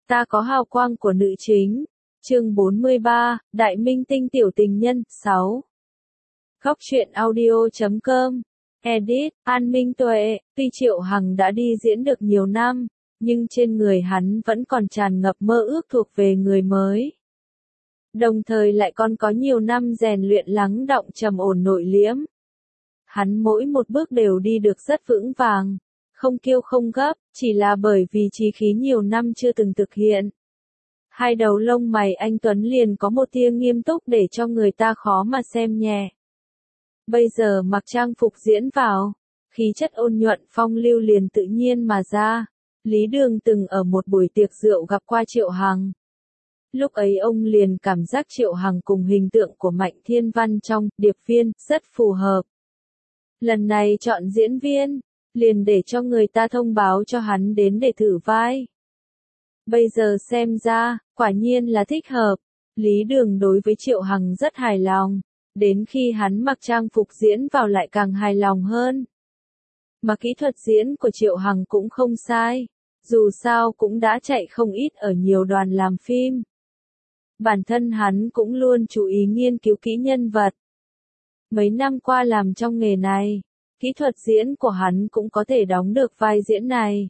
Ta có hào quang của nữ chính. Chương 43, Đại minh tinh tiểu tình nhân, 6. Góc truyện audio.com. Edit, An Minh Tuệ. Tuy Triệu Hằng đã đi diễn được nhiều năm, nhưng trên người hắn vẫn còn tràn ngập mơ ước thuộc về người mới. Đồng thời lại còn có nhiều năm rèn luyện lắng đọng trầm ổn nội liễm. Hắn mỗi một bước đều đi được rất vững vàng, không kiêu không gấp, chỉ là bởi vì chí khí nhiều năm chưa từng thực hiện. Hai đầu lông mày anh Tuấn liền có một tia nghiêm túc để cho người ta khó mà xem nhẹ. Bây giờ mặc trang phục diễn vào, khí chất ôn nhuận phong lưu liền tự nhiên mà ra. Lý Đường từng ở một buổi tiệc rượu gặp qua Triệu Hằng. Lúc ấy ông liền cảm giác Triệu Hằng cùng hình tượng của Mạnh Thiên Văn trong Điệp Viên rất phù hợp. Lần này chọn diễn viên, liền để cho người ta thông báo cho hắn đến để thử vai. Bây giờ xem ra, quả nhiên là thích hợp. Lý Đường đối với Triệu Hằng rất hài lòng, đến khi hắn mặc trang phục diễn vào lại càng hài lòng hơn. Mà kỹ thuật diễn của Triệu Hằng cũng không sai, dù sao cũng đã chạy không ít ở nhiều đoàn làm phim. Bản thân hắn cũng luôn chú ý nghiên cứu kỹ nhân vật. Mấy năm qua làm trong nghề này, kỹ thuật diễn của hắn cũng có thể đóng được vai diễn này.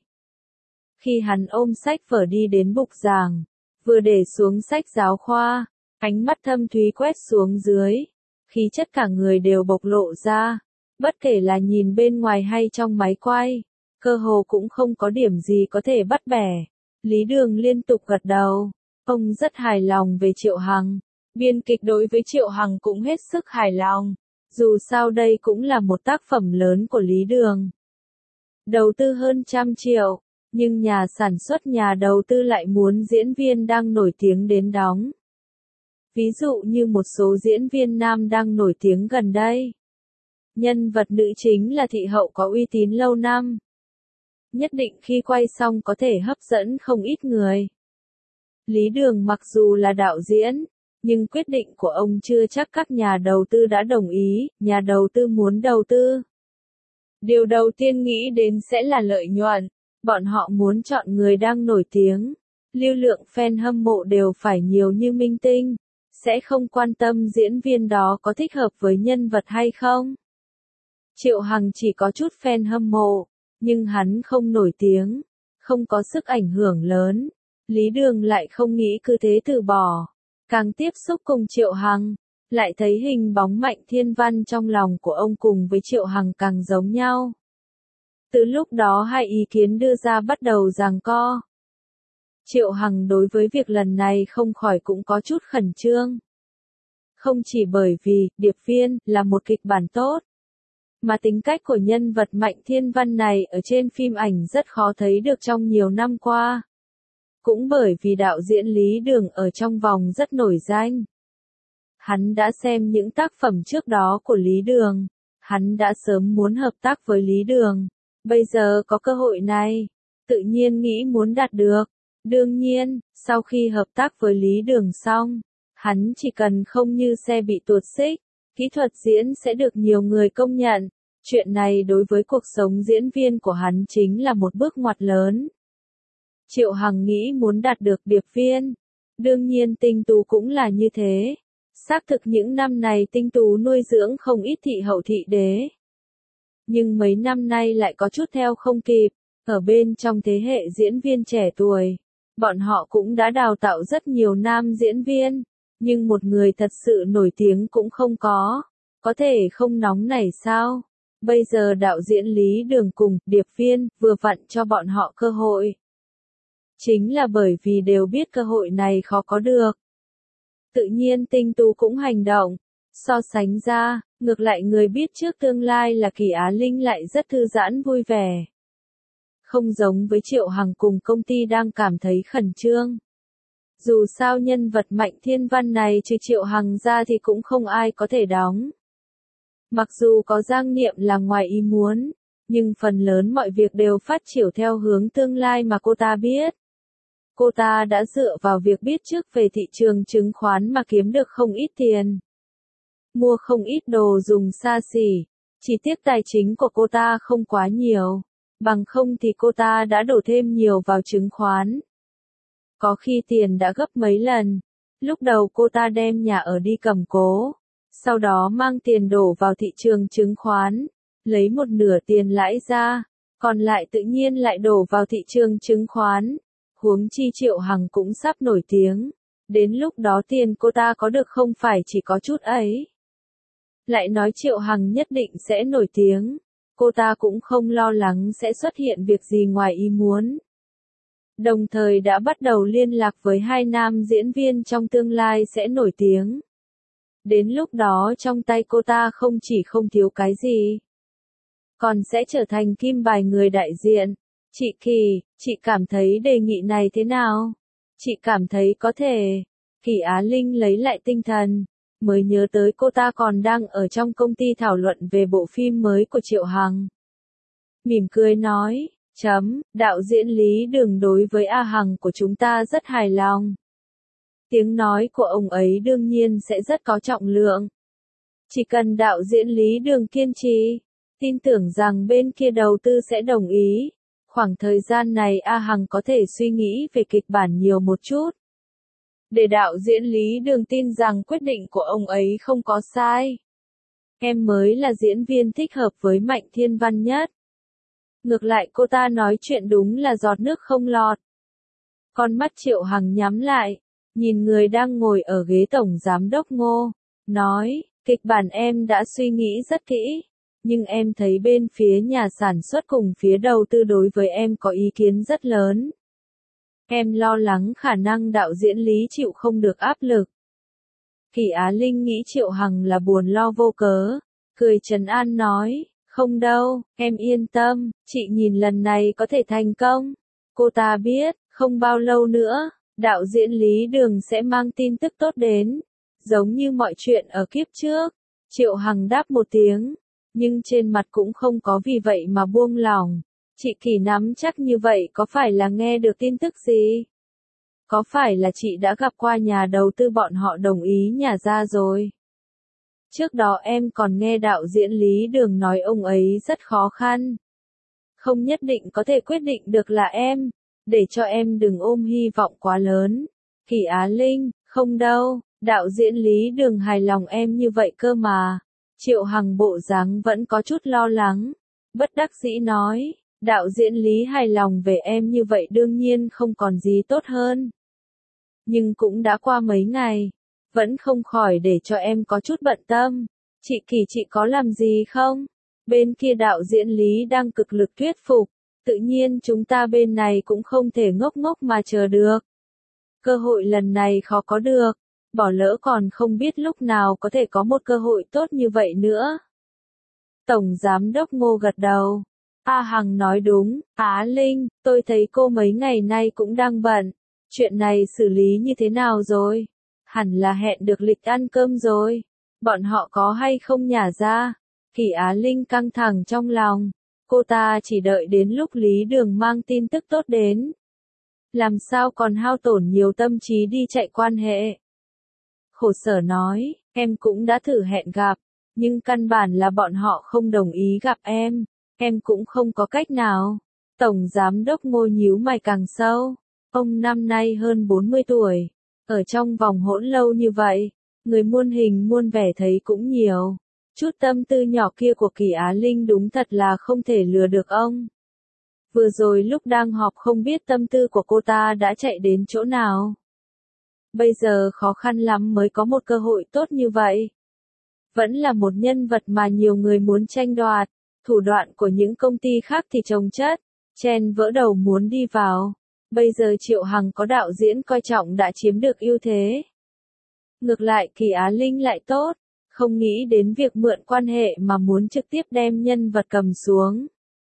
Khi hắn ôm sách vở đi đến bục giảng, vừa để xuống sách giáo khoa, ánh mắt thâm thúy quét xuống dưới, khí chất cả người đều bộc lộ ra, bất kể là nhìn bên ngoài hay trong máy quay, cơ hồ cũng không có điểm gì có thể bắt bẻ. Lý Đường liên tục gật đầu, ông rất hài lòng về Triệu Hằng, biên kịch đối với Triệu Hằng cũng hết sức hài lòng, dù sao đây cũng là một tác phẩm lớn của Lý Đường. Đầu tư hơn 100 triệu. Nhưng nhà sản xuất nhà đầu tư lại muốn diễn viên đang nổi tiếng đến đóng. Ví dụ như một số diễn viên nam đang nổi tiếng gần đây. Nhân vật nữ chính là thị hậu có uy tín lâu năm. Nhất định khi quay xong có thể hấp dẫn không ít người. Lý Đường mặc dù là đạo diễn, nhưng quyết định của ông chưa chắc các nhà đầu tư đã đồng ý, nhà đầu tư muốn đầu tư. Điều đầu tiên nghĩ đến sẽ là lợi nhuận. Bọn họ muốn chọn người đang nổi tiếng, lưu lượng fan hâm mộ đều phải nhiều như minh tinh, sẽ không quan tâm diễn viên đó có thích hợp với nhân vật hay không. Triệu Hằng chỉ có chút fan hâm mộ, nhưng hắn không nổi tiếng, không có sức ảnh hưởng lớn. Lý Đường lại không nghĩ cứ thế từ bỏ, càng tiếp xúc cùng Triệu Hằng, lại thấy hình bóng Mạnh Thiên Văn trong lòng của ông cùng với Triệu Hằng càng giống nhau. Từ lúc đó hai ý kiến đưa ra bắt đầu giằng co. Triệu Hằng đối với việc lần này không khỏi cũng có chút khẩn trương. Không chỉ bởi vì Điệp Viên là một kịch bản tốt, mà tính cách của nhân vật Mạnh Thiên Văn này ở trên phim ảnh rất khó thấy được trong nhiều năm qua. Cũng bởi vì đạo diễn Lý Đường ở trong vòng rất nổi danh. Hắn đã xem những tác phẩm trước đó của Lý Đường, hắn đã sớm muốn hợp tác với Lý Đường. Bây giờ có cơ hội này, tự nhiên nghĩ muốn đạt được. Đương nhiên, sau khi hợp tác với Lý Đường xong, hắn chỉ cần không như xe bị tuột xích, kỹ thuật diễn sẽ được nhiều người công nhận. Chuyện này đối với cuộc sống diễn viên của hắn chính là một bước ngoặt lớn. Triệu Hằng nghĩ muốn đạt được Điệp Viên. Đương nhiên Tinh Tú cũng là như thế. Xác thực những năm này Tinh Tú nuôi dưỡng không ít thị hậu thị đế. Nhưng mấy năm nay lại có chút theo không kịp, ở bên trong thế hệ diễn viên trẻ tuổi, bọn họ cũng đã đào tạo rất nhiều nam diễn viên, nhưng một người thật sự nổi tiếng cũng không có thể không nóng nảy sao? Bây giờ đạo diễn Lý Đường cùng Điệp Viên vừa vặn cho bọn họ cơ hội. Chính là bởi vì đều biết cơ hội này khó có được. Tự nhiên Tinh Tú cũng hành động. So sánh ra, ngược lại người biết trước tương lai là Kỳ Á Linh lại rất thư giãn vui vẻ. Không giống với Triệu Hằng cùng công ty đang cảm thấy khẩn trương. Dù sao nhân vật Mạnh Thiên Văn này trừ Triệu Hằng ra thì cũng không ai có thể đóng. Mặc dù có Giang Niệm là ngoài ý muốn, nhưng phần lớn mọi việc đều phát triển theo hướng tương lai mà cô ta biết. Cô ta đã dựa vào việc biết trước về thị trường chứng khoán mà kiếm được không ít tiền. Mua không ít đồ dùng xa xỉ, chỉ tiếc tài chính của cô ta không quá nhiều, bằng không thì cô ta đã đổ thêm nhiều vào chứng khoán. Có khi tiền đã gấp mấy lần. Lúc đầu cô ta đem nhà ở đi cầm cố, sau đó mang tiền đổ vào thị trường chứng khoán, lấy một nửa tiền lãi ra, còn lại tự nhiên lại đổ vào thị trường chứng khoán. Huống chi Triệu Hằng cũng sắp nổi tiếng, đến lúc đó tiền cô ta có được không phải chỉ có chút ấy. Lại nói Triệu Hằng nhất định sẽ nổi tiếng, cô ta cũng không lo lắng sẽ xuất hiện việc gì ngoài ý muốn. Đồng thời đã bắt đầu liên lạc với 2 nam diễn viên trong tương lai sẽ nổi tiếng. Đến lúc đó trong tay cô ta không chỉ không thiếu cái gì, còn sẽ trở thành kim bài người đại diện. Chị Kỳ, chị cảm thấy đề nghị này thế nào? Chị cảm thấy có thể. Kỳ Á Linh lấy lại tinh thần, mới nhớ tới cô ta còn đang ở trong công ty thảo luận về bộ phim mới của Triệu Hằng. Mỉm cười nói, đạo diễn Lý Đường đối với A Hằng của chúng ta rất hài lòng. Tiếng nói của ông ấy đương nhiên sẽ rất có trọng lượng. Chỉ cần đạo diễn Lý Đường kiên trì, tin tưởng rằng bên kia đầu tư sẽ đồng ý. Khoảng thời gian này A Hằng có thể suy nghĩ về kịch bản nhiều một chút. Để đạo diễn Lý Đường tin rằng quyết định của ông ấy không có sai. Em mới là diễn viên thích hợp với Mạnh Thiên Văn nhất. Ngược lại cô ta nói chuyện đúng là giọt nước không lọt. Con mắt Triệu Hằng nhắm lại, nhìn người đang ngồi ở ghế tổng giám đốc Ngô, nói, kịch bản em đã suy nghĩ rất kỹ, nhưng em thấy bên phía nhà sản xuất cùng phía đầu tư đối với em có ý kiến rất lớn. Em lo lắng khả năng đạo diễn Lý chịu không được áp lực. Kỳ Á Linh nghĩ Triệu Hằng là buồn lo vô cớ, cười trấn an nói, không đâu, em yên tâm, chị nhìn lần này có thể thành công. Cô ta biết, không bao lâu nữa, đạo diễn Lý Đường sẽ mang tin tức tốt đến, giống như mọi chuyện ở kiếp trước. Triệu Hằng đáp một tiếng, nhưng trên mặt cũng không có vì vậy mà buông lỏng. Chị Kỳ nắm chắc như vậy có phải là nghe được tin tức gì? Có phải là chị đã gặp qua nhà đầu tư bọn họ đồng ý nhà ra rồi? Trước đó em còn nghe đạo diễn Lý Đường nói ông ấy rất khó khăn. Không nhất định có thể quyết định được là em, để cho em đừng ôm hy vọng quá lớn. Kỳ Á Linh, không đâu, đạo diễn Lý Đường hài lòng em như vậy cơ mà. Triệu Hằng bộ dáng vẫn có chút lo lắng, bất đắc dĩ nói, đạo diễn Lý hài lòng về em như vậy đương nhiên không còn gì tốt hơn. Nhưng cũng đã qua mấy ngày, vẫn không khỏi để cho em có chút bận tâm. Chị Kỳ chị có làm gì không? Bên kia đạo diễn Lý đang cực lực thuyết phục, tự nhiên chúng ta bên này cũng không thể ngốc ngốc mà chờ được. Cơ hội lần này khó có được, bỏ lỡ còn không biết lúc nào có thể có một cơ hội tốt như vậy nữa. Tổng Giám đốc Ngô gật đầu. A Hằng nói đúng, Á Linh, tôi thấy cô mấy ngày nay cũng đang bận. Chuyện này xử lý như thế nào rồi? Hẳn là hẹn được lịch ăn cơm rồi. Bọn họ có hay không nhả ra? Kỳ Á Linh căng thẳng trong lòng. Cô ta chỉ đợi đến lúc Lý Đường mang tin tức tốt đến. Làm sao còn hao tổn nhiều tâm trí đi chạy quan hệ? Khổ sở nói, em cũng đã thử hẹn gặp, nhưng căn bản là bọn họ không đồng ý gặp em cũng không có cách nào. Tổng Giám đốc Ngô nhíu mày càng sâu. Ông năm nay hơn 40 tuổi, ở trong vòng hỗn lâu như vậy, người muôn hình muôn vẻ thấy cũng nhiều. Chút tâm tư nhỏ kia của Kỳ Á Linh đúng thật là không thể lừa được ông. Vừa rồi lúc đang họp không biết tâm tư của cô ta đã chạy đến chỗ nào. Bây giờ khó khăn lắm mới có một cơ hội tốt như vậy. Vẫn là một nhân vật mà nhiều người muốn tranh đoạt, thủ đoạn của những công ty khác thì chồng chất, chen vỡ đầu muốn đi vào. Bây giờ Triệu Hằng có đạo diễn coi trọng đã chiếm được ưu thế. Ngược lại Kỳ Á Linh lại tốt, không nghĩ đến việc mượn quan hệ mà muốn trực tiếp đem nhân vật cầm xuống.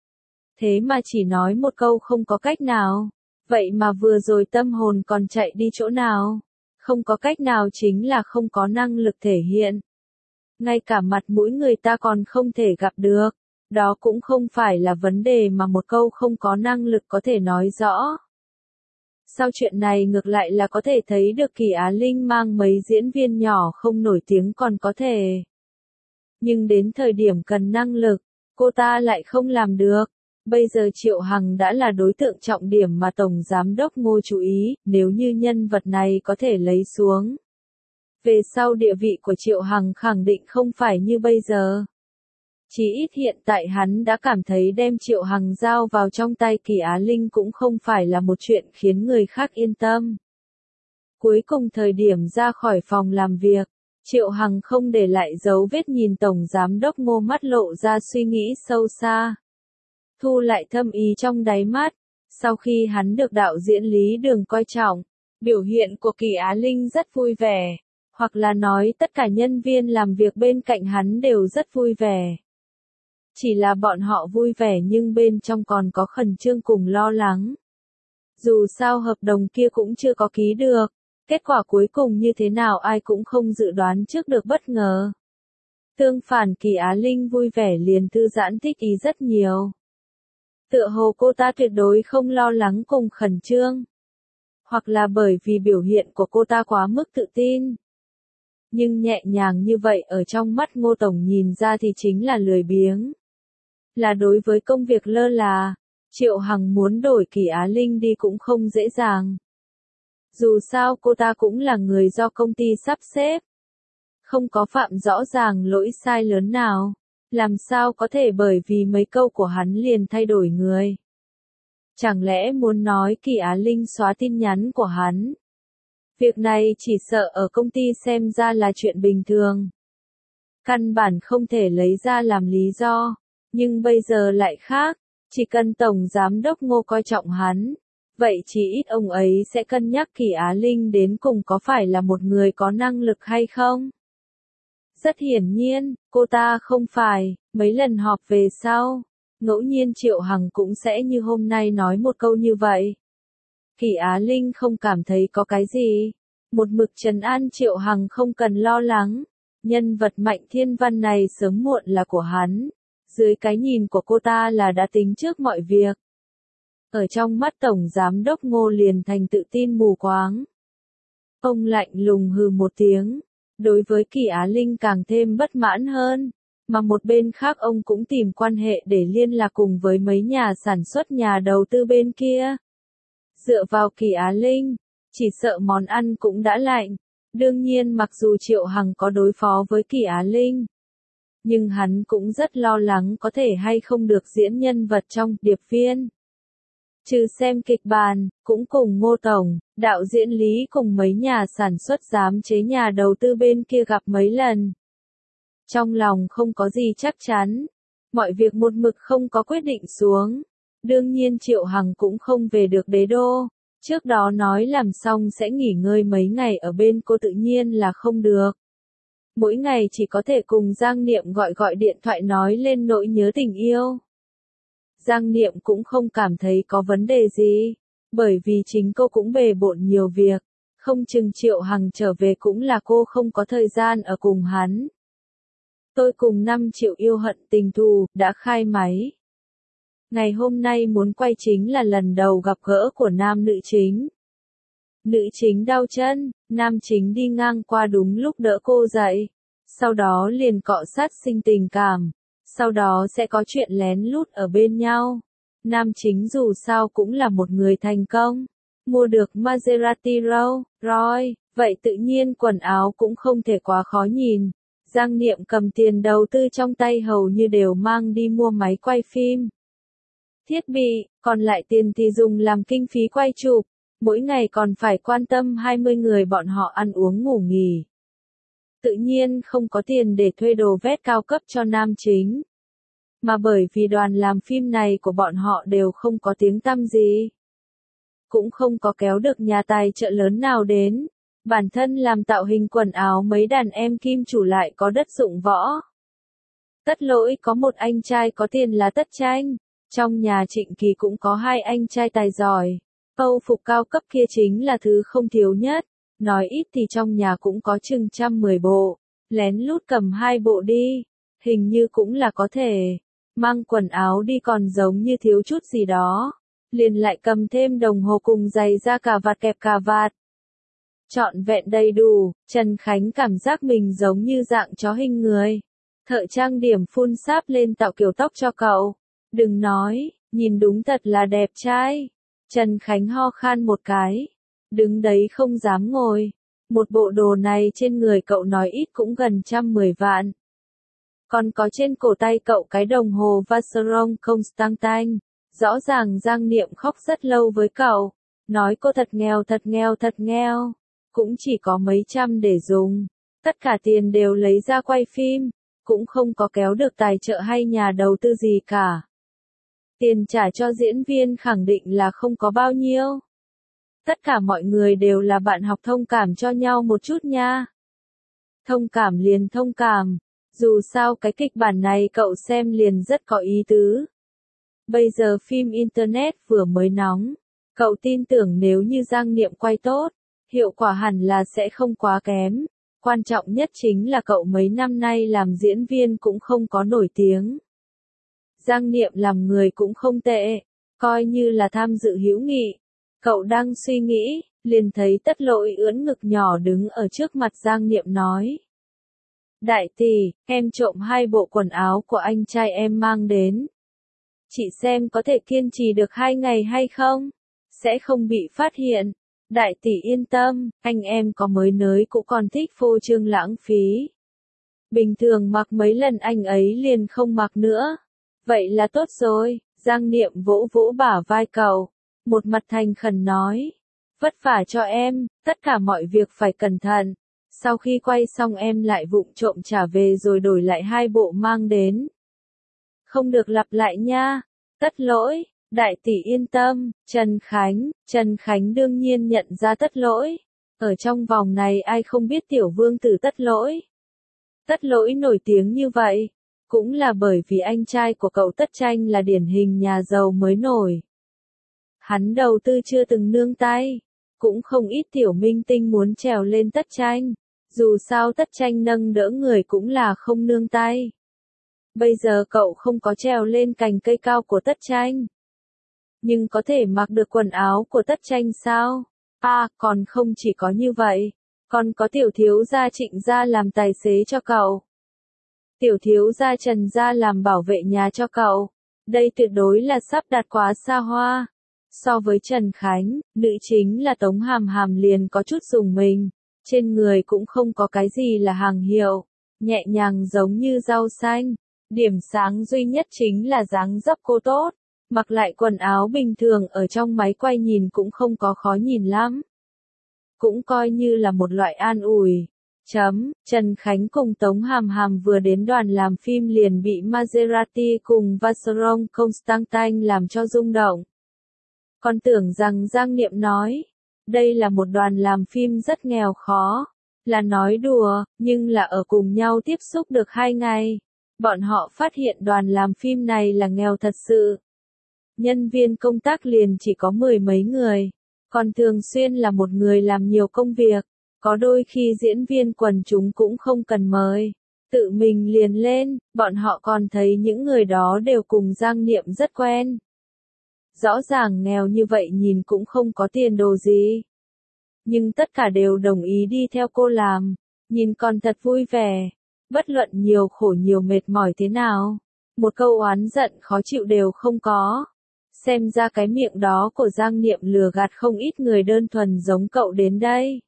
Thế mà chỉ nói một câu không có cách nào. Vậy mà vừa rồi tâm hồn còn chạy đi chỗ nào? Không có cách nào chính là không có năng lực thể hiện. Ngay cả mặt mũi người ta còn không thể gặp được. Đó cũng không phải là vấn đề mà một câu không có năng lực có thể nói rõ. Sau chuyện này ngược lại là có thể thấy được Kỳ Á Linh mang mấy diễn viên nhỏ không nổi tiếng còn có thể. Nhưng đến thời điểm cần năng lực, cô ta lại không làm được. Bây giờ Triệu Hằng đã là đối tượng trọng điểm mà Tổng Giám đốc Ngô chú ý, nếu như nhân vật này có thể lấy xuống. Về sau địa vị của Triệu Hằng khẳng định không phải như bây giờ. Chỉ ít hiện tại hắn đã cảm thấy đem Triệu Hằng giao vào trong tay Kỳ Á Linh cũng không phải là một chuyện khiến người khác yên tâm. Cuối cùng thời điểm ra khỏi phòng làm việc, Triệu Hằng không để lại dấu vết nhìn Tổng Giám đốc Ngô, mắt lộ ra suy nghĩ sâu xa. Thu lại thâm ý trong đáy mắt, sau khi hắn được đạo diễn Lý Đường coi trọng, biểu hiện của Kỳ Á Linh rất vui vẻ, hoặc là nói tất cả nhân viên làm việc bên cạnh hắn đều rất vui vẻ. Chỉ là bọn họ vui vẻ nhưng bên trong còn có khẩn trương cùng lo lắng. Dù sao hợp đồng kia cũng chưa có ký được, kết quả cuối cùng như thế nào ai cũng không dự đoán trước được, bất ngờ. Tương phản Kỳ Á Linh vui vẻ liền thư giãn thích ý rất nhiều. Tựa hồ cô ta tuyệt đối không lo lắng cùng khẩn trương. Hoặc là bởi vì biểu hiện của cô ta quá mức tự tin. Nhưng nhẹ nhàng như vậy ở trong mắt Ngô Tổng nhìn ra thì chính là lười biếng. Là đối với công việc lơ là, Triệu Hằng muốn đổi Kỳ Á Linh đi cũng không dễ dàng. Dù sao cô ta cũng là người do công ty sắp xếp. Không có phạm rõ ràng lỗi sai lớn nào. Làm sao có thể bởi vì mấy câu của hắn liền thay đổi người? Chẳng lẽ muốn nói Kỳ Á Linh xóa tin nhắn của hắn? Việc này chỉ sợ ở công ty xem ra là chuyện bình thường. Căn bản không thể lấy ra làm lý do. Nhưng bây giờ lại khác. Chỉ cần Tổng Giám đốc Ngô coi trọng hắn. Vậy chỉ ít ông ấy sẽ cân nhắc Kỳ Á Linh đến cùng có phải là một người có năng lực hay không? Rất hiển nhiên, cô ta không phải. Mấy lần họp về sau, ngẫu nhiên Triệu Hằng cũng sẽ như hôm nay nói một câu như vậy. Kỳ Á Linh không cảm thấy có cái gì. Một mực trấn an Triệu Hằng không cần lo lắng. Nhân vật Mạnh Thiên Văn này sớm muộn là của hắn. Dưới cái nhìn của cô ta là đã tính trước mọi việc. Ở trong mắt Tổng Giám đốc Ngô liền thành tự tin mù quáng. Ông lạnh lùng hừ một tiếng. Đối với Kỳ Á Linh càng thêm bất mãn hơn. Mà một bên khác ông cũng tìm quan hệ để liên lạc cùng với mấy nhà sản xuất, nhà đầu tư bên kia. Dựa vào Kỳ Á Linh, chỉ sợ món ăn cũng đã lạnh. Đương nhiên mặc dù Triệu Hằng có đối phó với Kỳ Á Linh, nhưng hắn cũng rất lo lắng có thể hay không được diễn nhân vật trong điệp viên. Trừ xem kịch bản, cũng cùng Ngô Tổng, đạo diễn Lý cùng mấy nhà sản xuất giám chế, nhà đầu tư bên kia gặp mấy lần. Trong lòng không có gì chắc chắn. Mọi việc một mực không có quyết định xuống. Đương nhiên Triệu Hằng cũng không về được đế đô. Trước đó nói làm xong sẽ nghỉ ngơi mấy ngày ở bên cô tự nhiên là không được. Mỗi ngày chỉ có thể cùng Giang Niệm gọi điện thoại nói lên nỗi nhớ tình yêu. Giang Niệm cũng không cảm thấy có vấn đề gì. Bởi vì chính cô cũng bề bộn nhiều việc. Không chừng Triệu Hằng trở về cũng là cô không có thời gian ở cùng hắn. Tôi cùng 5 triệu yêu hận tình thù, đã khai máy. Ngày hôm nay muốn quay chính là lần đầu gặp gỡ của nam nữ chính. Nữ chính đau chân, nam chính đi ngang qua đúng lúc đỡ cô dậy. Sau đó liền cọ sát sinh tình cảm. Sau đó sẽ có chuyện lén lút ở bên nhau. Nam chính dù sao cũng là một người thành công. Mua được Maserati Rolls Royce, vậy tự nhiên quần áo cũng không thể quá khó nhìn. Giang Niệm cầm tiền đầu tư trong tay hầu như đều mang đi mua máy quay phim. Thiết bị, còn lại tiền thì dùng làm kinh phí quay chụp. Mỗi ngày còn phải quan tâm 20 người bọn họ ăn uống ngủ nghỉ. Tự nhiên không có tiền để thuê đồ vét cao cấp cho nam chính. Mà bởi vì đoàn làm phim này của bọn họ đều không có tiếng tăm gì. Cũng không có kéo được nhà tài trợ lớn nào đến. Bản thân làm tạo hình quần áo mấy đàn em kim chủ lại có đất dụng võ. Tất lỗi có một anh trai có tiền là Tất Tranh. Trong nhà Trịnh Kỳ cũng có 2 anh trai tài giỏi. Âu phục cao cấp kia chính là thứ không thiếu nhất. Nói ít thì trong nhà cũng có chừng 110 bộ. Lén lút cầm 2 bộ đi. Hình như cũng là có thể. Mang quần áo đi còn giống như thiếu chút gì đó. Liền lại cầm thêm đồng hồ cùng giày da cà vạt kẹp cà vạt. Trọn vẹn đầy đủ, Trần Khánh cảm giác mình giống như dạng chó hình người. Thợ trang điểm phun sáp lên tạo kiểu tóc cho cậu. Đừng nói, nhìn đúng thật là đẹp trai. Trần Khánh ho khan một cái, đứng đấy không dám ngồi. Một bộ đồ này trên người cậu nói ít cũng gần 110 vạn. Còn có trên cổ tay cậu cái đồng hồ Vacheron Constantin. Rõ ràng Giang Niệm khóc rất lâu với cậu, nói cô thật nghèo thật nghèo thật nghèo, cũng chỉ có mấy trăm để dùng, tất cả tiền đều lấy ra quay phim, cũng không có kéo được tài trợ hay nhà đầu tư gì cả. Tiền trả cho diễn viên khẳng định là không có bao nhiêu. Tất cả mọi người đều là bạn học, thông cảm cho nhau một chút nha. Thông cảm liền thông cảm, dù sao cái kịch bản này cậu xem liền rất có ý tứ. Bây giờ phim Internet vừa mới nóng, cậu tin tưởng nếu như Giang Niệm quay tốt, hiệu quả hẳn là sẽ không quá kém. Quan trọng nhất chính là cậu mấy năm nay làm diễn viên cũng không có nổi tiếng. Giang Niệm làm người cũng không tệ, coi như là tham dự hữu nghị. Cậu đang suy nghĩ, liền thấy Tất Lỗi ưỡn ngực nhỏ đứng ở trước mặt Giang Niệm nói. Đại tỷ, em trộm 2 bộ quần áo của anh trai em mang đến. Chị xem có thể kiên trì được 2 ngày hay không? Sẽ không bị phát hiện. Đại tỷ yên tâm, anh em có mới nới cũng còn thích phô trương lãng phí. Bình thường mặc mấy lần anh ấy liền không mặc nữa. Vậy là tốt rồi, Giang Niệm vỗ vỗ bả vai cậu, một mặt thành khẩn nói. Vất vả cho em, tất cả mọi việc phải cẩn thận. Sau khi quay xong em lại vụng trộm trả về rồi đổi lại 2 bộ mang đến. Không được lặp lại nha. Tất Lỗi, đại tỷ yên tâm. Trần Khánh đương nhiên nhận ra Tất Lỗi. Ở trong vòng này ai không biết tiểu vương tử Tất Lỗi. Tất Lỗi nổi tiếng như vậy, cũng là bởi vì anh trai của cậu Tất Tranh là điển hình nhà giàu mới nổi. Hắn đầu tư chưa từng nương tay, cũng không ít tiểu minh tinh muốn trèo lên Tất Tranh. Dù sao Tất Tranh nâng đỡ người cũng là không nương tay. Bây giờ cậu không có trèo lên cành cây cao của Tất Tranh, nhưng có thể mặc được quần áo của Tất Tranh sao? À, còn không chỉ có như vậy, còn có tiểu thiếu gia Trịnh gia làm tài xế cho cậu. Tiểu thiếu gia Trần gia làm bảo vệ nhà cho cậu. Đây tuyệt đối là sắp đặt quá xa hoa. So với Trần Khánh, nữ chính là Tống Hàm Hàm liền có chút dùng mình. Trên người cũng không có cái gì là hàng hiệu, nhẹ nhàng giống như rau xanh. Điểm sáng duy nhất chính là dáng dấp cô tốt, mặc lại quần áo bình thường ở trong máy quay nhìn cũng không có khó nhìn lắm. Cũng coi như là một loại an ủi. Trần Khánh cùng Tống Hàm Hàm vừa đến đoàn làm phim liền bị Maserati cùng Vacheron Constantin làm cho rung động. Còn tưởng rằng Giang Niệm nói, đây là một đoàn làm phim rất nghèo khó, là nói đùa, nhưng là ở cùng nhau tiếp xúc được 2 ngày. Bọn họ phát hiện đoàn làm phim này là nghèo thật sự. Nhân viên công tác liền chỉ có 10 mấy người, còn thường xuyên là một người làm nhiều công việc. Có đôi khi diễn viên quần chúng cũng không cần mời, tự mình liền lên, bọn họ còn thấy những người đó đều cùng Giang Niệm rất quen. Rõ ràng nghèo như vậy nhìn cũng không có tiền đồ gì. Nhưng tất cả đều đồng ý đi theo cô làm, nhìn còn thật vui vẻ. Bất luận nhiều khổ nhiều mệt mỏi thế nào, một câu oán giận khó chịu đều không có. Xem ra cái miệng đó của Giang Niệm lừa gạt không ít người đơn thuần giống cậu đến đây.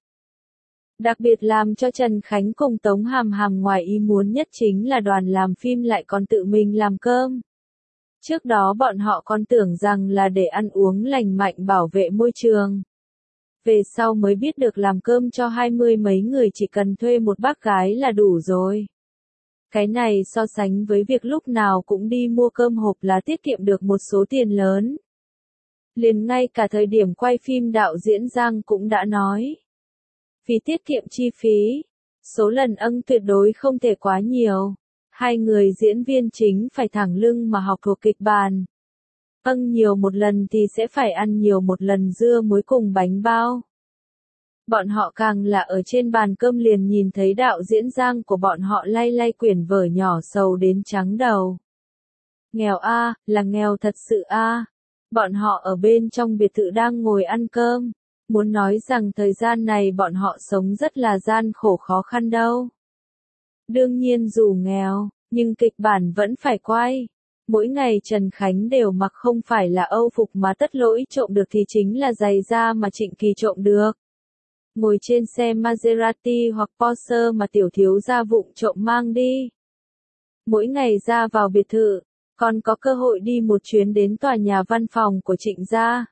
Đặc biệt làm cho Trần Khánh cùng Tống Hàm Hàm ngoài ý muốn nhất chính là đoàn làm phim lại còn tự mình làm cơm. Trước đó bọn họ còn tưởng rằng là để ăn uống lành mạnh bảo vệ môi trường. Về sau mới biết được làm cơm cho 20 mấy người chỉ cần thuê một bác gái là đủ rồi. Cái này so sánh với việc lúc nào cũng đi mua cơm hộp là tiết kiệm được một số tiền lớn. Liền ngay cả thời điểm quay phim đạo diễn Giang cũng đã nói. Vì tiết kiệm chi phí, số lần tuyệt đối không thể quá nhiều. 2 người diễn viên chính phải thẳng lưng mà học thuộc kịch bản. Nhiều một lần thì sẽ phải ăn nhiều một lần dưa muối cùng bánh bao. Bọn họ càng là ở trên bàn cơm liền nhìn thấy đạo diễn Giang của bọn họ lay lay quyển vở nhỏ sầu đến trắng đầu. Nghèo a, là nghèo thật sự a. Bọn họ ở bên trong biệt thự đang ngồi ăn cơm. Muốn nói rằng thời gian này bọn họ sống rất là gian khổ khó khăn đâu. Đương nhiên dù nghèo, nhưng kịch bản vẫn phải quay. Mỗi ngày Trần Khánh đều mặc không phải là Âu phục mà tất lỗi trộm được thì chính là giày da mà Trịnh Kỳ trộm được. Ngồi trên xe Maserati hoặc Porsche mà tiểu thiếu gia vụng trộm mang đi. Mỗi ngày ra vào biệt thự, còn có cơ hội đi một chuyến đến tòa nhà văn phòng của Trịnh gia.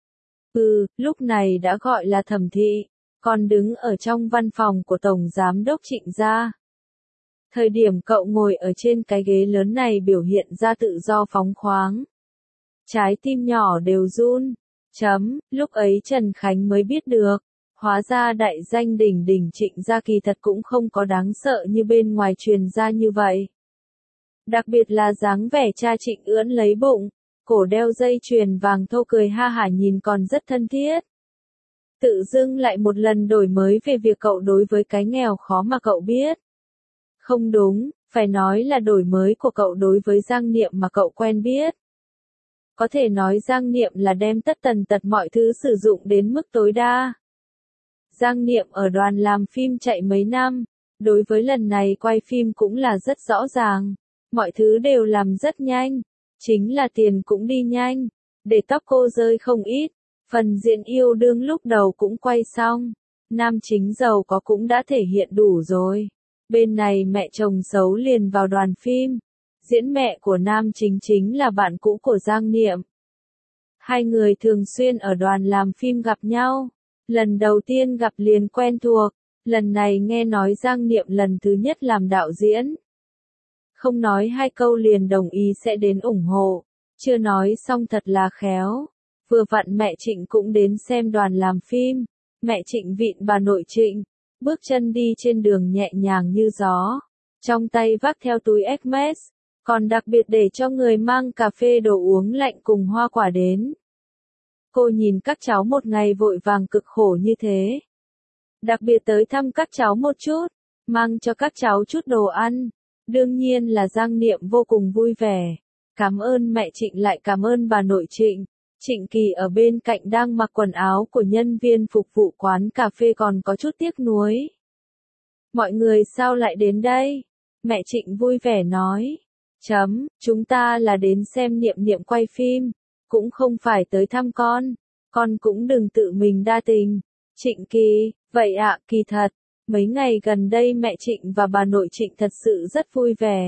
Lúc này đã gọi là Thẩm thị, còn đứng ở trong văn phòng của Tổng Giám đốc Trịnh gia. Thời điểm cậu ngồi ở trên cái ghế lớn này biểu hiện ra tự do phóng khoáng. Trái tim nhỏ đều run. Lúc ấy Trần Khánh mới biết được, hóa ra đại danh đỉnh đỉnh Trịnh gia kỳ thật cũng không có đáng sợ như bên ngoài truyền ra như vậy. Đặc biệt là dáng vẻ cha Trịnh ưỡn lấy bụng, cổ đeo dây chuyền vàng thô cười ha hả nhìn còn rất thân thiết. Tự dưng lại một lần đổi mới về việc cậu đối với cái nghèo khó mà cậu biết. Không đúng, phải nói là đổi mới của cậu đối với Giang Niệm mà cậu quen biết. Có thể nói Giang Niệm là đem tất tần tật mọi thứ sử dụng đến mức tối đa. Giang Niệm ở đoàn làm phim chạy mấy năm, đối với lần này quay phim cũng là rất rõ ràng. Mọi thứ đều làm rất nhanh, chính là tiền cũng đi nhanh, để tóc cô rơi không ít. Phần diễn yêu đương lúc đầu cũng quay xong, nam chính giàu có cũng đã thể hiện đủ rồi. Bên này mẹ chồng xấu liền vào đoàn phim, diễn mẹ của nam chính chính là bạn cũ của Giang Niệm. Hai người thường xuyên ở đoàn làm phim gặp nhau, lần đầu tiên gặp liền quen thuộc, lần này nghe nói Giang Niệm lần thứ nhất làm đạo diễn. Không nói hai câu liền đồng ý sẽ đến ủng hộ, chưa nói xong thật là khéo. Vừa vặn mẹ Trịnh cũng đến xem đoàn làm phim, mẹ Trịnh vịn bà nội Trịnh, bước chân đi trên đường nhẹ nhàng như gió, trong tay vác theo túi Hermes, còn đặc biệt để cho người mang cà phê đồ uống lạnh cùng hoa quả đến. Cô nhìn các cháu một ngày vội vàng cực khổ như thế. Đặc biệt tới thăm các cháu một chút, mang cho các cháu chút đồ ăn. Đương nhiên là Giang Niệm vô cùng vui vẻ. Cảm ơn mẹ Trịnh lại cảm ơn bà nội Trịnh. Trịnh Kỳ ở bên cạnh đang mặc quần áo của nhân viên phục vụ quán cà phê còn có chút tiếc nuối. Mọi người sao lại đến đây? Mẹ Trịnh vui vẻ nói. Chúng ta là đến xem Niệm Niệm quay phim, cũng không phải tới thăm con cũng đừng tự mình đa tình. Trịnh Kỳ, vậy ạ, kỳ thật, mấy ngày gần đây mẹ Trịnh và bà nội Trịnh thật sự rất vui vẻ.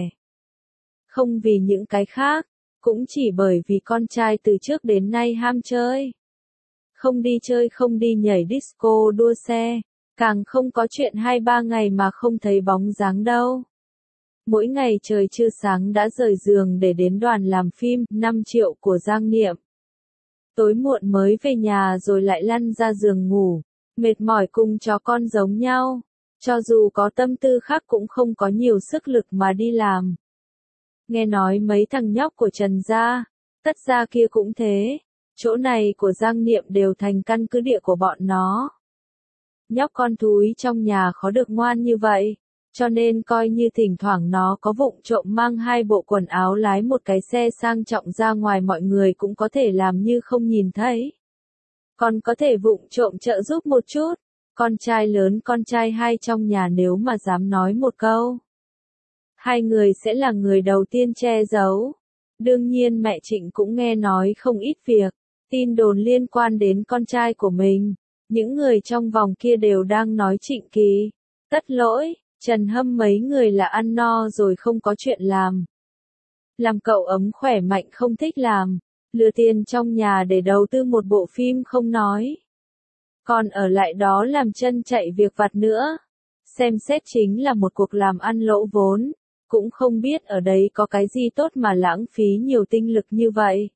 Không vì những cái khác, cũng chỉ bởi vì con trai từ trước đến nay ham chơi. Không đi chơi không đi nhảy disco đua xe, càng không có chuyện 2-3 ngày mà không thấy bóng dáng đâu. Mỗi ngày trời chưa sáng đã rời giường để đến đoàn làm phim 5 triệu của Giang Niệm. Tối muộn mới về nhà rồi lại lăn ra giường ngủ, mệt mỏi cùng chó con giống nhau. Cho dù có tâm tư khác cũng không có nhiều sức lực mà đi làm. Nghe nói mấy thằng nhóc của Trần gia, Tất gia kia cũng thế. Chỗ này của Giang Niệm đều thành căn cứ địa của bọn nó. Nhóc con thúi trong nhà khó được ngoan như vậy, cho nên coi như thỉnh thoảng nó có vụng trộm mang 2 bộ quần áo lái một cái xe sang trọng ra ngoài mọi người cũng có thể làm như không nhìn thấy. Còn có thể vụng trộm trợ giúp một chút, con trai lớn con trai hai trong nhà nếu mà dám nói một câu. Hai người sẽ là người đầu tiên che giấu. Đương nhiên mẹ Trịnh cũng nghe nói không ít việc, tin đồn liên quan đến con trai của mình. Những người trong vòng kia đều đang nói Trịnh Kỳ, Tất Lỗi, Trần Hâm mấy người là ăn no rồi không có chuyện làm. Làm cậu ấm khỏe mạnh không thích làm, lừa tiền trong nhà để đầu tư một bộ phim không nói. Còn ở lại đó làm chân chạy việc vặt nữa. Xem xét chính là một cuộc làm ăn lỗ vốn, cũng không biết ở đấy có cái gì tốt mà lãng phí nhiều tinh lực như vậy.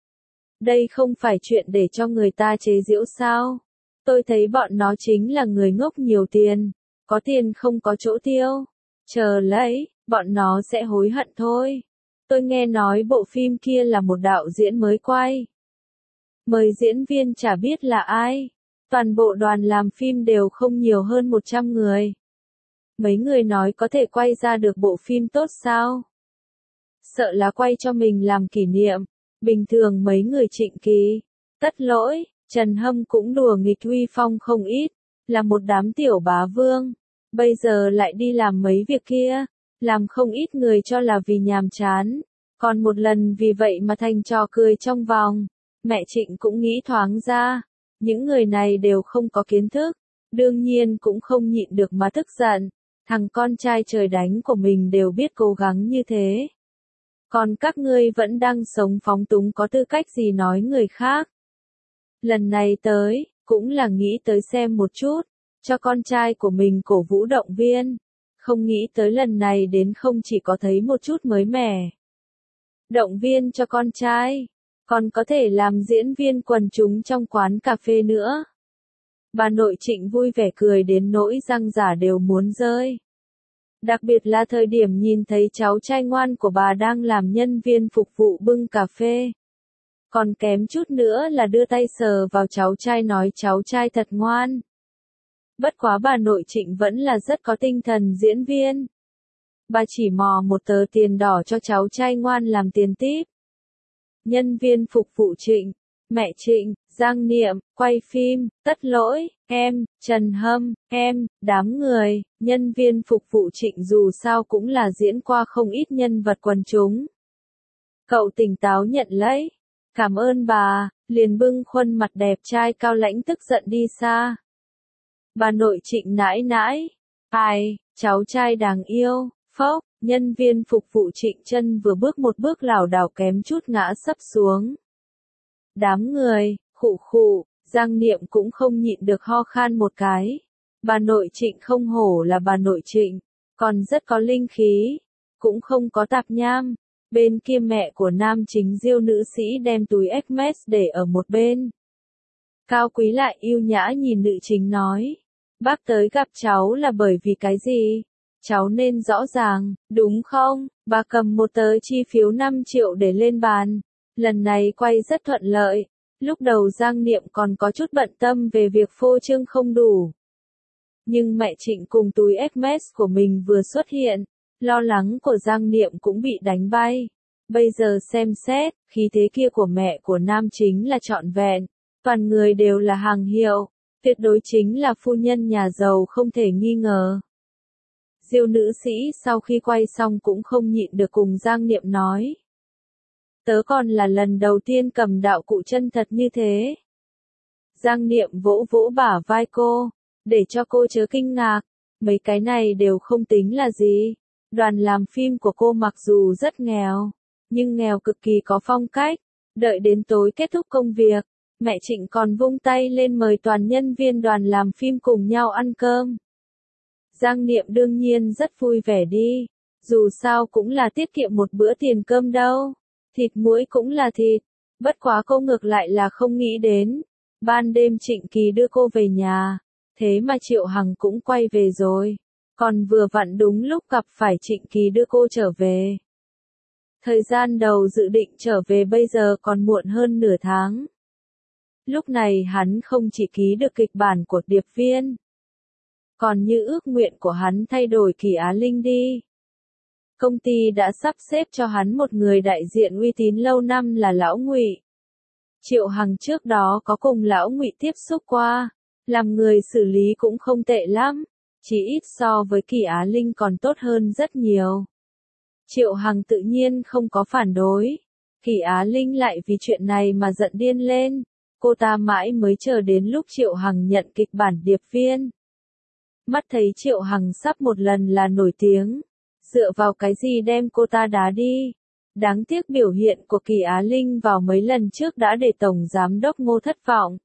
Đây không phải chuyện để cho người ta chế giễu sao? Tôi thấy bọn nó chính là người ngốc nhiều tiền, có tiền không có chỗ tiêu. Chờ lấy, bọn nó sẽ hối hận thôi. Tôi nghe nói bộ phim kia là một đạo diễn mới quay. Mời diễn viên chả biết là ai. Toàn bộ đoàn làm phim đều không nhiều hơn 100 người. Mấy người nói có thể quay ra được bộ phim tốt sao? Sợ là quay cho mình làm kỷ niệm. Bình thường mấy người Trịnh Kỳ, Tất Lỗi, Trần Hâm cũng đùa nghịch uy phong không ít, là một đám tiểu bá vương. Bây giờ lại đi làm mấy việc kia, làm không ít người cho là vì nhàm chán. Còn một lần vì vậy mà thành trò cười trong vòng. Mẹ Trịnh cũng nghĩ thoáng ra, những người này đều không có kiến thức, đương nhiên cũng không nhịn được mà tức giận. Thằng con trai trời đánh của mình đều biết cố gắng như thế. Còn các ngươi vẫn đang sống phóng túng, có tư cách gì nói người khác. Lần này tới, cũng là nghĩ tới xem một chút, cho con trai của mình cổ vũ động viên. Không nghĩ tới lần này đến không chỉ có thấy một chút mới mẻ. Động viên cho con trai, còn có thể làm diễn viên quần chúng trong quán cà phê nữa. Bà nội Trịnh vui vẻ cười đến nỗi răng giả đều muốn rơi. Đặc biệt là thời điểm nhìn thấy cháu trai ngoan của bà đang làm nhân viên phục vụ bưng cà phê. Còn kém chút nữa là đưa tay sờ vào cháu trai nói cháu trai thật ngoan. Bất quá bà nội Trịnh vẫn là rất có tinh thần diễn viên. Bà chỉ mò một tờ tiền đỏ cho cháu trai ngoan làm tiền típ. Nhân viên phục vụ Trịnh, mẹ Trịnh, Giang Niệm, quay phim, Tất Lỗi, em, Trần Hâm, em, đám người, nhân viên phục vụ Trịnh dù sao cũng là diễn qua không ít nhân vật quần chúng. Cậu tỉnh táo nhận lấy, cảm ơn bà, liền bưng khuôn mặt đẹp trai cao lãnh tức giận đi xa. Bà nội Trịnh nãi nãi, ai, cháu trai đáng yêu, phốc, nhân viên phục vụ Trịnh chân vừa bước một bước lảo đảo kém chút ngã sấp xuống. Đám người, khụ khụ, Giang Niệm cũng không nhịn được ho khan một cái. Bà nội Trịnh không hổ là bà nội Trịnh, còn rất có linh khí, cũng không có tạp nham. Bên kia mẹ của nam chính Diêu nữ sĩ đem túi Hermes để ở một bên. Cao quý lại yêu nhã nhìn nữ chính nói. Bác tới gặp cháu là bởi vì cái gì? Cháu nên rõ ràng, đúng không? Bà cầm một tờ chi phiếu 5 triệu để lên bàn. Lần này quay rất thuận lợi. Lúc đầu Giang Niệm còn có chút bận tâm về việc phô trương không đủ. Nhưng mẹ Trịnh cùng túi Hermes của mình vừa xuất hiện, lo lắng của Giang Niệm cũng bị đánh bay. Bây giờ xem xét, khí thế kia của mẹ của nam chính là trọn vẹn. Toàn người đều là hàng hiệu, tuyệt đối chính là phu nhân nhà giàu không thể nghi ngờ. Diêu nữ sĩ sau khi quay xong cũng không nhịn được cùng Giang Niệm nói. Tớ còn là lần đầu tiên cầm đạo cụ chân thật như thế. Giang Niệm vỗ vỗ bả vai cô, để cho cô chớ kinh ngạc, mấy cái này đều không tính là gì. Đoàn làm phim của cô mặc dù rất nghèo, nhưng nghèo cực kỳ có phong cách. Đợi đến tối kết thúc công việc, mẹ Trịnh còn vung tay lên mời toàn nhân viên đoàn làm phim cùng nhau ăn cơm. Giang Niệm đương nhiên rất vui vẻ đi, dù sao cũng là tiết kiệm một bữa tiền cơm đâu. Thịt muỗi cũng là thịt, bất quá cô ngược lại là không nghĩ đến. Ban đêm Trịnh Kỳ đưa cô về nhà, thế mà Triệu Hằng cũng quay về rồi. Còn vừa vặn đúng lúc gặp phải Trịnh Kỳ đưa cô trở về. Thời gian đầu dự định trở về bây giờ còn muộn hơn nửa tháng. Lúc này hắn không chỉ ký được kịch bản của điệp viên, còn như ước nguyện của hắn thay đổi Kỳ Á Linh đi. Công ty đã sắp xếp cho hắn một người đại diện uy tín lâu năm là Lão Ngụy. Triệu Hằng trước đó có cùng Lão Ngụy tiếp xúc qua, làm người xử lý cũng không tệ lắm, chỉ ít so với Kỳ Á Linh còn tốt hơn rất nhiều. Triệu Hằng tự nhiên không có phản đối. Kỳ Á Linh lại vì chuyện này mà giận điên lên. Cô ta mãi mới chờ đến lúc Triệu Hằng nhận kịch bản điệp viên. Mắt thấy Triệu Hằng sắp một lần là nổi tiếng. Dựa vào cái gì đem cô ta đá đi? Đáng tiếc biểu hiện của Kỳ Á Linh vào mấy lần trước đã để Tổng Giám đốc Ngô thất vọng.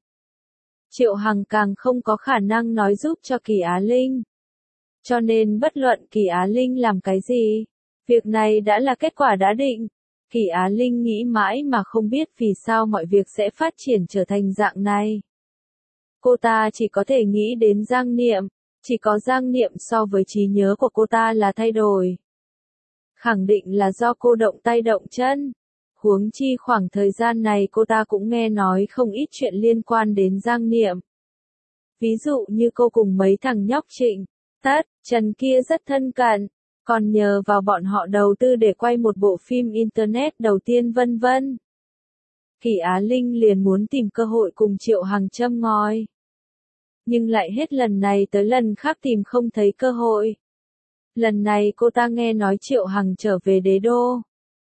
Triệu Hằng càng không có khả năng nói giúp cho Kỳ Á Linh. Cho nên bất luận Kỳ Á Linh làm cái gì, việc này đã là kết quả đã định. Kỳ Á Linh nghĩ mãi mà không biết vì sao mọi việc sẽ phát triển trở thành dạng này. Cô ta chỉ có thể nghĩ đến Giang Niệm, chỉ có Giang Niệm so với trí nhớ của cô ta là thay đổi. Khẳng định là do cô động tay động chân. Huống chi khoảng thời gian này cô ta cũng nghe nói không ít chuyện liên quan đến Giang Niệm. Ví dụ như cô cùng mấy thằng nhóc Trịnh, Tất, Trần kia rất thân cận, còn nhờ vào bọn họ đầu tư để quay một bộ phim Internet đầu tiên vân vân. Kỳ Á Linh liền muốn tìm cơ hội cùng Triệu Hằng châm ngòi. Nhưng lại hết lần này tới lần khác tìm không thấy cơ hội. Lần này cô ta nghe nói Triệu Hằng trở về đế đô.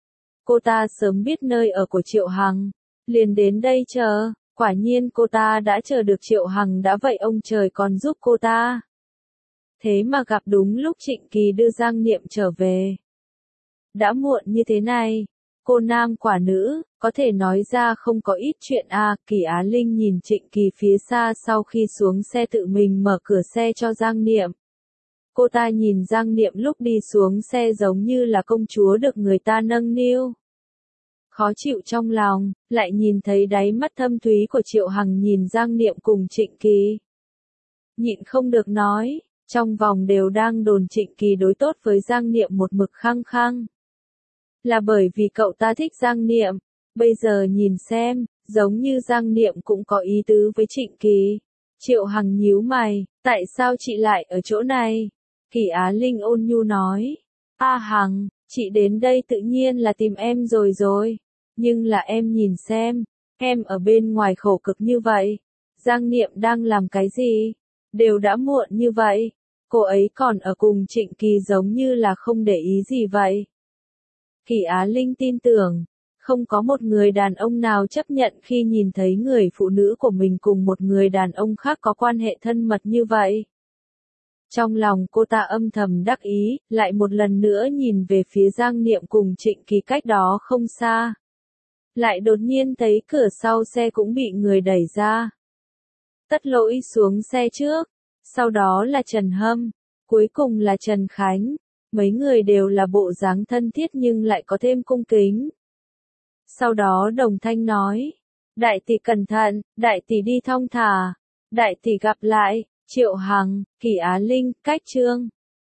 Cô ta sớm biết nơi ở của Triệu Hằng, liền đến đây chờ, quả nhiên cô ta đã chờ được Triệu Hằng đã vậy ông trời còn giúp cô ta. Thế mà gặp đúng lúc Trịnh Kỳ đưa Giang Niệm trở về. Đã muộn như thế này, cô nam quả nữ, có thể nói ra không có ít chuyện à. Kỳ Á Linh nhìn Trịnh Kỳ phía xa sau khi xuống xe tự mình mở cửa xe cho Giang Niệm. Cô ta nhìn Giang Niệm lúc đi xuống xe giống như là công chúa được người ta nâng niu. Khó chịu trong lòng, lại nhìn thấy đáy mắt thâm thúy của Triệu Hằng nhìn Giang Niệm cùng Trịnh Kỳ. Nhịn không được nói, trong vòng đều đang đồn Trịnh Kỳ đối tốt với Giang Niệm một mực khăng khăng. Là bởi vì cậu ta thích Giang Niệm, bây giờ nhìn xem, giống như Giang Niệm cũng có ý tứ với Trịnh Kỳ. Triệu Hằng nhíu mày, tại sao chị lại ở chỗ này? Kỳ Á Linh ôn nhu nói, A Hằng, chị đến đây tự nhiên là tìm em rồi. Nhưng là em nhìn xem, em ở bên ngoài khổ cực như vậy. Giang Niệm đang làm cái gì? Đều đã muộn như vậy. Cô ấy còn ở cùng Trịnh Kỳ giống như là không để ý gì vậy. Kỳ Á Linh tin tưởng, không có một người đàn ông nào chấp nhận khi nhìn thấy người phụ nữ của mình cùng một người đàn ông khác có quan hệ thân mật như vậy. Trong lòng cô ta âm thầm đắc ý, lại một lần nữa nhìn về phía Giang Niệm cùng Trịnh Kỳ cách đó không xa. Lại đột nhiên thấy cửa sau xe cũng bị người đẩy ra. Tất Lỗi xuống xe trước, sau đó là Trần Hâm, cuối cùng là Trần Khánh. Mấy người đều là bộ dáng thân thiết nhưng lại có thêm cung kính. Sau đó Đồng Thanh nói, đại tỷ cẩn thận, đại tỷ đi thong thả, đại tỷ gặp lại. Triệu Hằng, Kỳ Á Linh, Cách Trương.